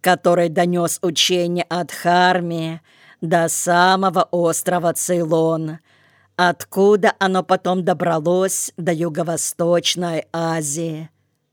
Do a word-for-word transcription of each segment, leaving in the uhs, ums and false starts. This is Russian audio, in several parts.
который донес учение от Дхармы до самого острова Цейлон, откуда оно потом добралось до Юго-Восточной Азии.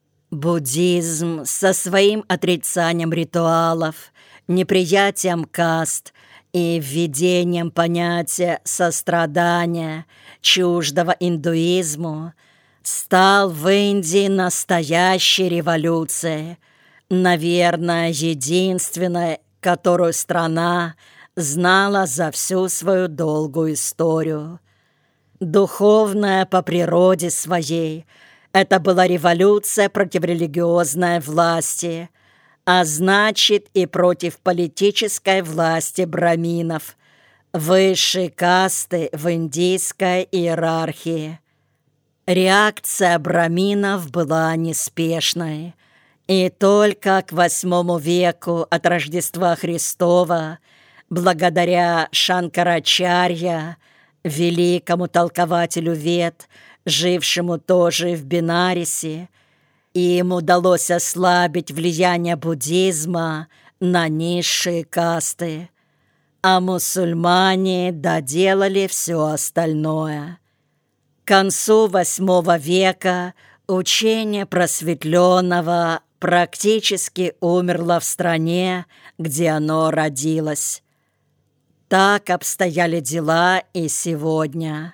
Буддизм со своим отрицанием ритуалов, неприятием каст и введением понятия сострадания, чуждого индуизму, стал в Индии настоящей революцией, наверное, единственной, которую страна знала за всю свою долгую историю. Духовная по природе своей, это была революция против религиозной власти, а значит и против политической власти браминов, высшей касты в индийской иерархии. Реакция браминов была неспешной, и только к восьмому веку от Рождества Христова, благодаря Шанкарачарья, великому толкователю Вед, жившему тоже в Бенарисе, им удалось ослабить влияние буддизма на низшие касты, а мусульмане доделали все остальное. К концу восьмого века учение просветленного практически умерло в стране, где оно родилось. Так обстояли дела и сегодня.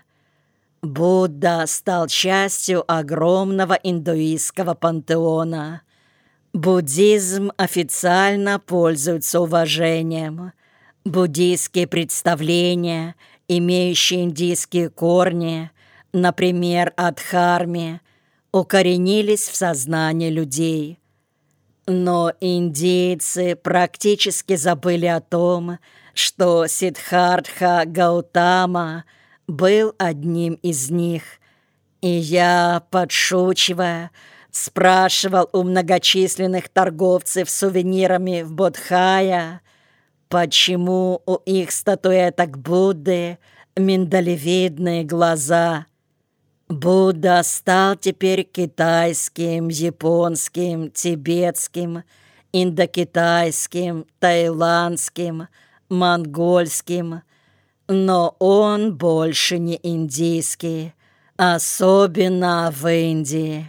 Будда стал частью огромного индуистского пантеона. Буддизм официально пользуется уважением. Буддийские представления, имеющие индийские корни, например, о Дхарме, укоренились в сознании людей. Но индейцы практически забыли о том, что Сиддхартха Гаутама был одним из них, и я, подшучивая, спрашивал у многочисленных торговцев сувенирами в Бодхгая, почему у их статуэток Будды миндалевидные глаза. Будда стал теперь китайским, японским, тибетским, индокитайским, таиландским, монгольским, но он больше не индийский, особенно в Индии.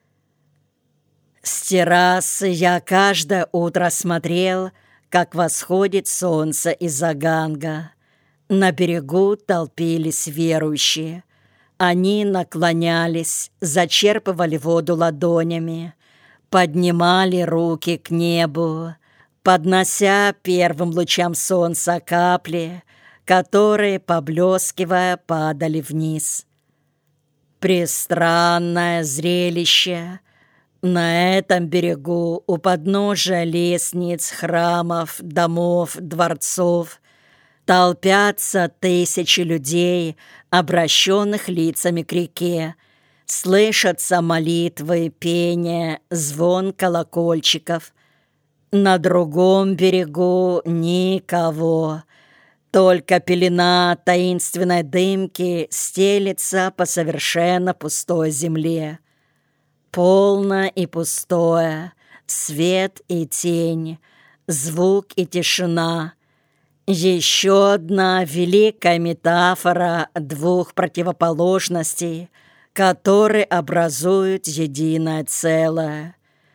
С террасы я каждое утро смотрел, как восходит солнце из-за Ганга. На берегу толпились верующие. Они наклонялись, зачерпывали воду ладонями, поднимали руки к небу, поднося первым лучам солнца капли, которые, поблескивая, падали вниз. Престранное зрелище. На этом берегу, у подножия лестниц, храмов, домов, дворцов, толпятся тысячи людей, обращенных лицами к реке. Слышатся молитвы, пение, звон колокольчиков. На другом берегу никого. Только пелена таинственной дымки стелется по совершенно пустой земле. Полно и пустое, свет и тень, звук и тишина. Еще одна великая метафора двух противоположностей, которые образуют единое целое.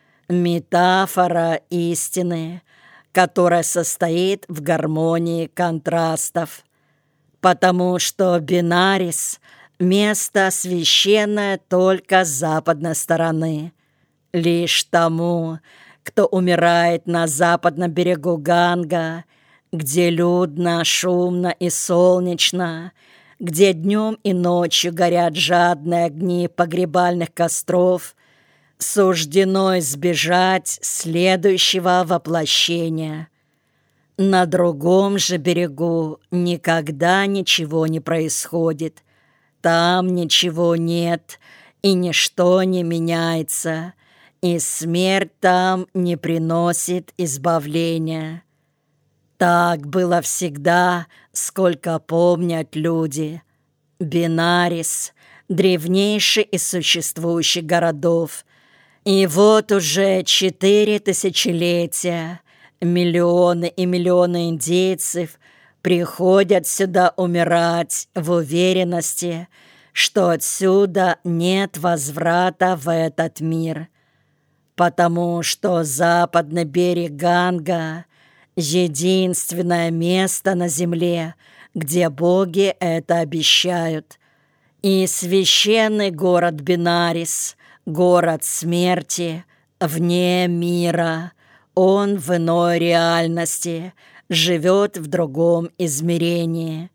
Метафора истины, которая состоит в гармонии контрастов. Потому что Бенарис — место священное только с западной стороны. Лишь тому, кто умирает на западном берегу Ганга, где людно, шумно и солнечно, где днем и ночью горят жадные огни погребальных костров, суждено избежать следующего воплощения. На другом же берегу никогда ничего не происходит. Там ничего нет, и ничто не меняется, и смерть там не приносит избавления. Так было всегда, сколько помнят люди. Бенарис — древнейший из существующих городов. И вот уже четыре тысячелетия миллионы и миллионы индейцев приходят сюда умирать в уверенности, что отсюда нет возврата в этот мир, потому что западный берег Ганга — единственное место на земле, где боги это обещают, и священный город Бинарис, город смерти, вне мира, он в иной реальности, живет в другом измерении.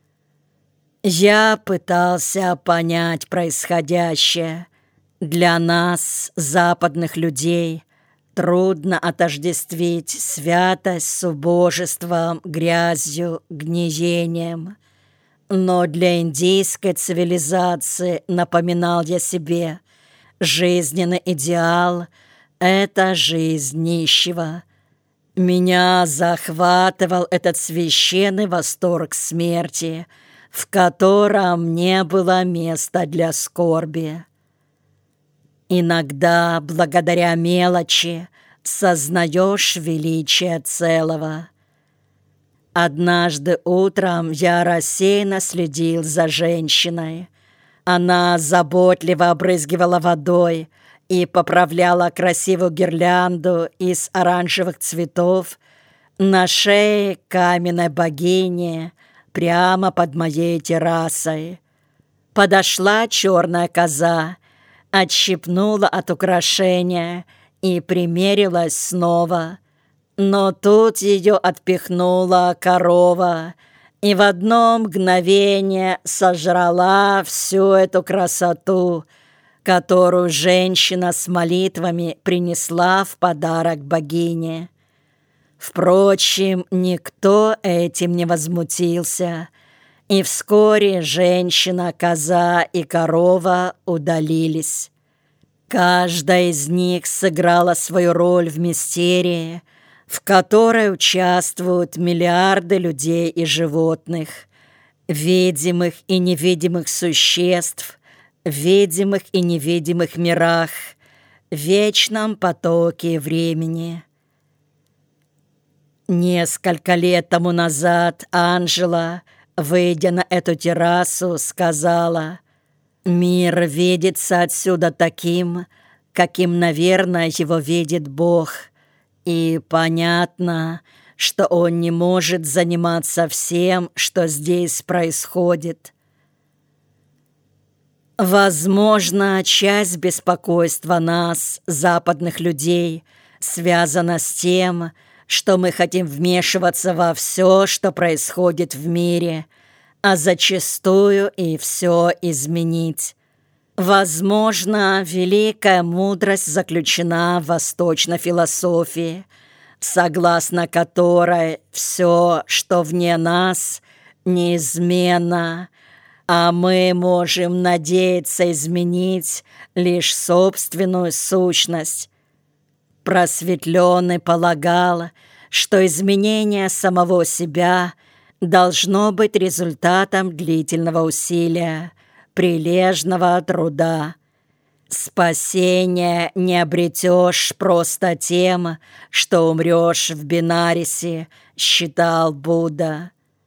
Я пытался понять происходящее. Для нас, западных людей, трудно отождествить святость с убожеством, грязью, гниением. Но для индийской цивилизации, напоминал я себе, жизненный идеал — это жизнь нищего. Меня захватывал этот священный восторг смерти, в котором не было места для скорби. Иногда, благодаря мелочи, сознаешь величие целого. Однажды утром я рассеянно следил за женщиной. Она заботливо обрызгивала водой и поправляла красивую гирлянду из оранжевых цветов на шее каменной богини прямо под моей террасой. Подошла черная коза, отщипнула от украшения и примерилась снова. Но тут ее отпихнула корова и в одно мгновение сожрала всю эту красоту, которую женщина с молитвами принесла в подарок богине. Впрочем, никто этим не возмутился, и вскоре женщина, коза и корова удалились. Каждая из них сыграла свою роль в мистерии, в которой участвуют миллиарды людей и животных, видимых и невидимых существ, в видимых и невидимых мирах, в вечном потоке времени. Несколько лет тому назад Анжела, выйдя на эту террасу, сказала: «Мир видится отсюда таким, каким, наверное, его видит Бог, и понятно, что он не может заниматься всем, что здесь происходит». Возможно, часть беспокойства нас, западных людей, связана с тем, что мы хотим вмешиваться во все, что происходит в мире, а зачастую и все изменить. Возможно, великая мудрость заключена в восточной философии, согласно которой все, что вне нас, неизменно, а мы можем надеяться изменить лишь собственную сущность. Просветленный полагал, что изменение самого себя должно быть результатом длительного усилия, прилежного труда. Спасение не обретешь просто тем, что умрешь в Бинарисе, считал Будда.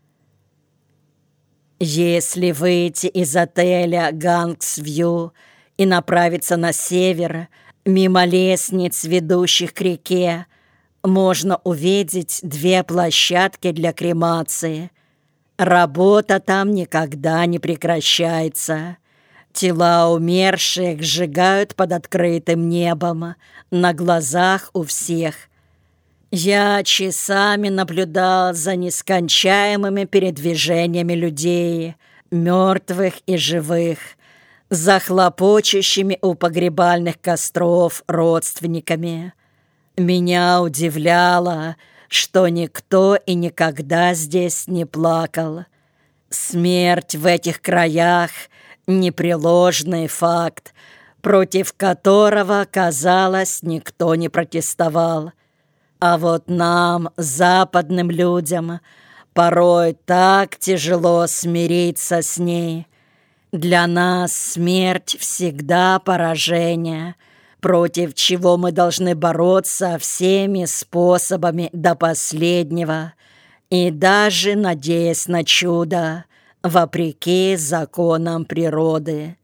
Если выйти из отеля Гангс-Вью и направиться на север, мимо лестниц, ведущих к реке, можно увидеть две площадки для кремации. Работа там никогда не прекращается. Тела умерших сжигают под открытым небом, на глазах у всех. Я часами наблюдал за нескончаемыми передвижениями людей, мертвых и живых, за хлопочущими у погребальных костров родственниками. Меня удивляло, что никто и никогда здесь не плакал. Смерть в этих краях — непреложный факт, против которого, казалось, никто не протестовал. А вот нам, западным людям, порой так тяжело смириться с ней. Для нас смерть всегда поражение, против чего мы должны бороться всеми способами до последнего, и даже надеясь на чудо, вопреки законам природы.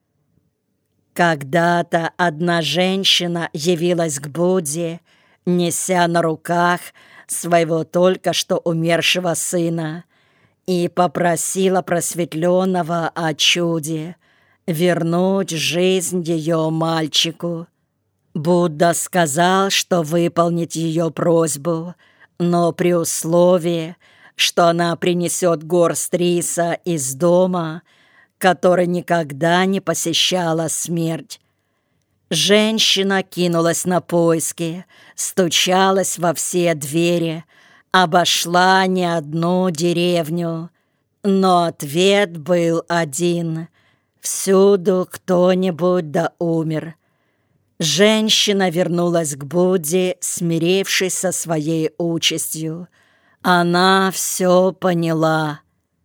Когда-то одна женщина явилась к Будде, неся на руках своего только что умершего сына, и попросила просветленного о чуде вернуть жизнь ее мальчику. Будда сказал, что выполнит ее просьбу, но при условии, что она принесет горсть риса из дома, который никогда не посещала смерть. Женщина кинулась на поиски, стучалась во все двери, обошла не одну деревню, но ответ был один: всюду кто-нибудь да умер. Женщина вернулась к Будде, смирившись со своей участью. Она все поняла.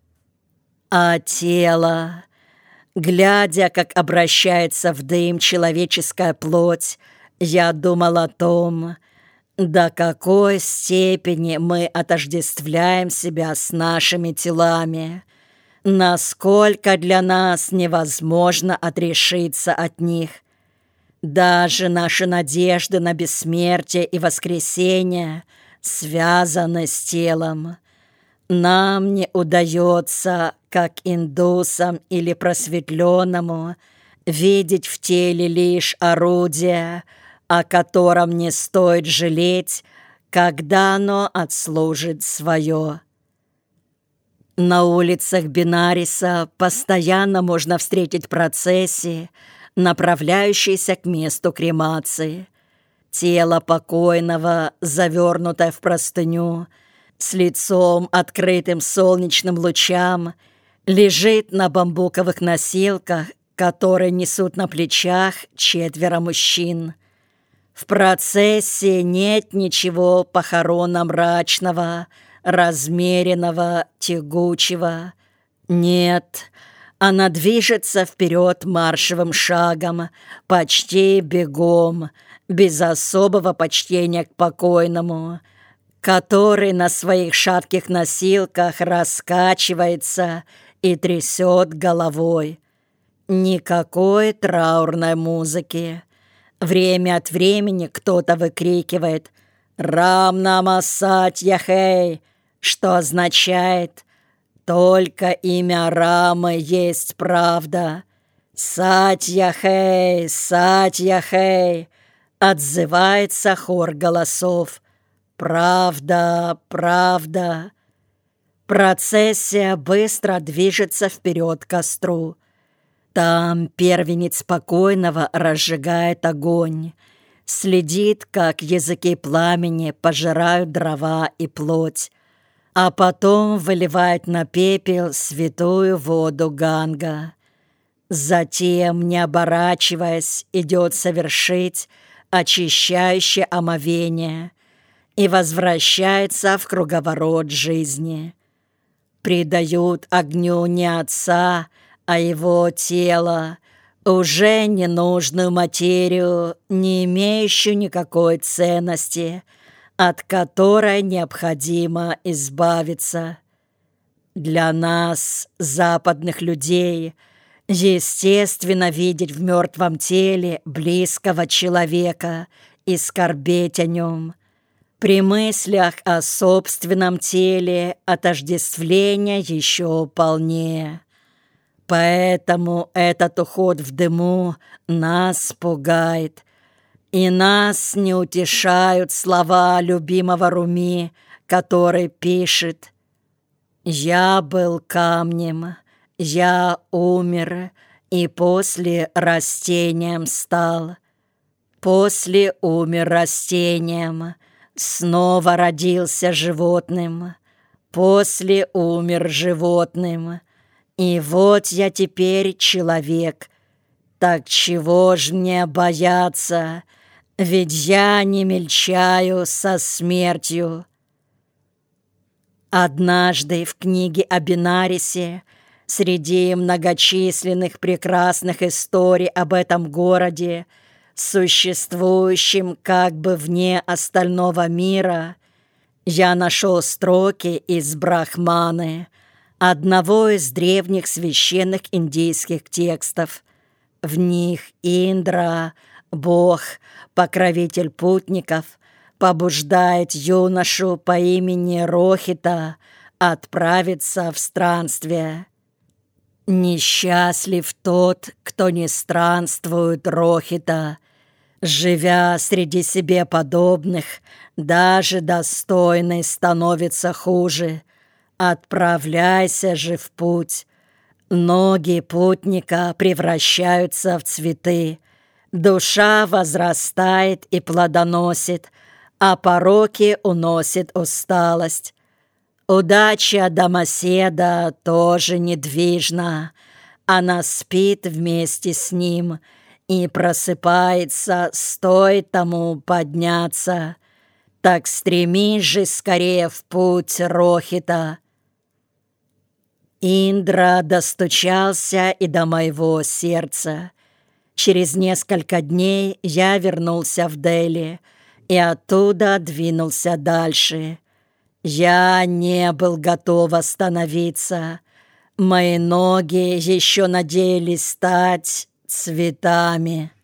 А тело, глядя, как обращается в дым человеческая плоть, я думал о том, до какой степени мы отождествляем себя с нашими телами, насколько для нас невозможно отрешиться от них. Даже наши надежды на бессмертие и воскресение связаны с телом. Нам не удается, как индусам или просветленному, видеть в теле лишь орудие, о котором не стоит жалеть, когда оно отслужит свое. На улицах Бенариса постоянно можно встретить процессии, направляющиеся к месту кремации. Тело покойного, завернутое в простыню, с лицом, открытым солнечным лучам, лежит на бамбуковых носилках, которые несут на плечах четверо мужчин. В процессе нет ничего похоронно-мрачного, размеренного, тягучего. Нет, она движется вперед маршевым шагом, почти бегом, без особого почтения к покойному, который на своих шатких носилках раскачивается и трясет головой. Никакой траурной музыки. Время от времени кто-то выкрикивает «Рам нама сатья-хэй», что означает «Только имя Рамы есть правда». «Сатья-хэй, Сатья-хэй», отзывается хор голосов. «Правда, правда». Процессия быстро движется вперед к костру. Там первенец покойного разжигает огонь, следит, как языки пламени пожирают дрова и плоть, а потом выливает на пепел святую воду Ганга. Затем, не оборачиваясь, идет совершить очищающее омовение и возвращается в круговорот жизни. Предают огню не отца, а его тело, уже ненужную материю, не имеющую никакой ценности, от которой необходимо избавиться. Для нас, западных людей, естественно видеть в мертвом теле близкого человека и скорбеть о нем. При мыслях о собственном теле отождествление еще полнее. Поэтому этот уход в дыму нас пугает, и нас не утешают слова любимого Руми, который пишет: «Я был камнем, я умер, и после растением стал. После умер растением, снова родился животным, после умер животным. И вот я теперь человек. Так чего ж мне бояться, ведь я не мельчаю со смертью». Однажды в книге о Бенарисе, среди многочисленных прекрасных историй об этом городе, существующим как бы вне остального мира, я нашел строки из Брахманы, одного из древних священных индийских текстов. В них Индра, бог, покровитель путников, побуждает юношу по имени Рохита отправиться в странствие. Несчастлив тот, кто не странствует, Рохита, живя среди себе подобных, даже достойный становится хуже. Отправляйся же в путь. Ноги путника превращаются в цветы, душа возрастает и плодоносит, а пороки уносит усталость. Удача домоседа тоже недвижна, она спит вместе с ним и просыпается, стоит тому подняться. Так стремись же скорее в путь, Рохита. Индра достучался и до моего сердца. Через несколько дней я вернулся в Дели и оттуда двинулся дальше. Я не был готов остановиться. Мои ноги еще надеялись стать цветами.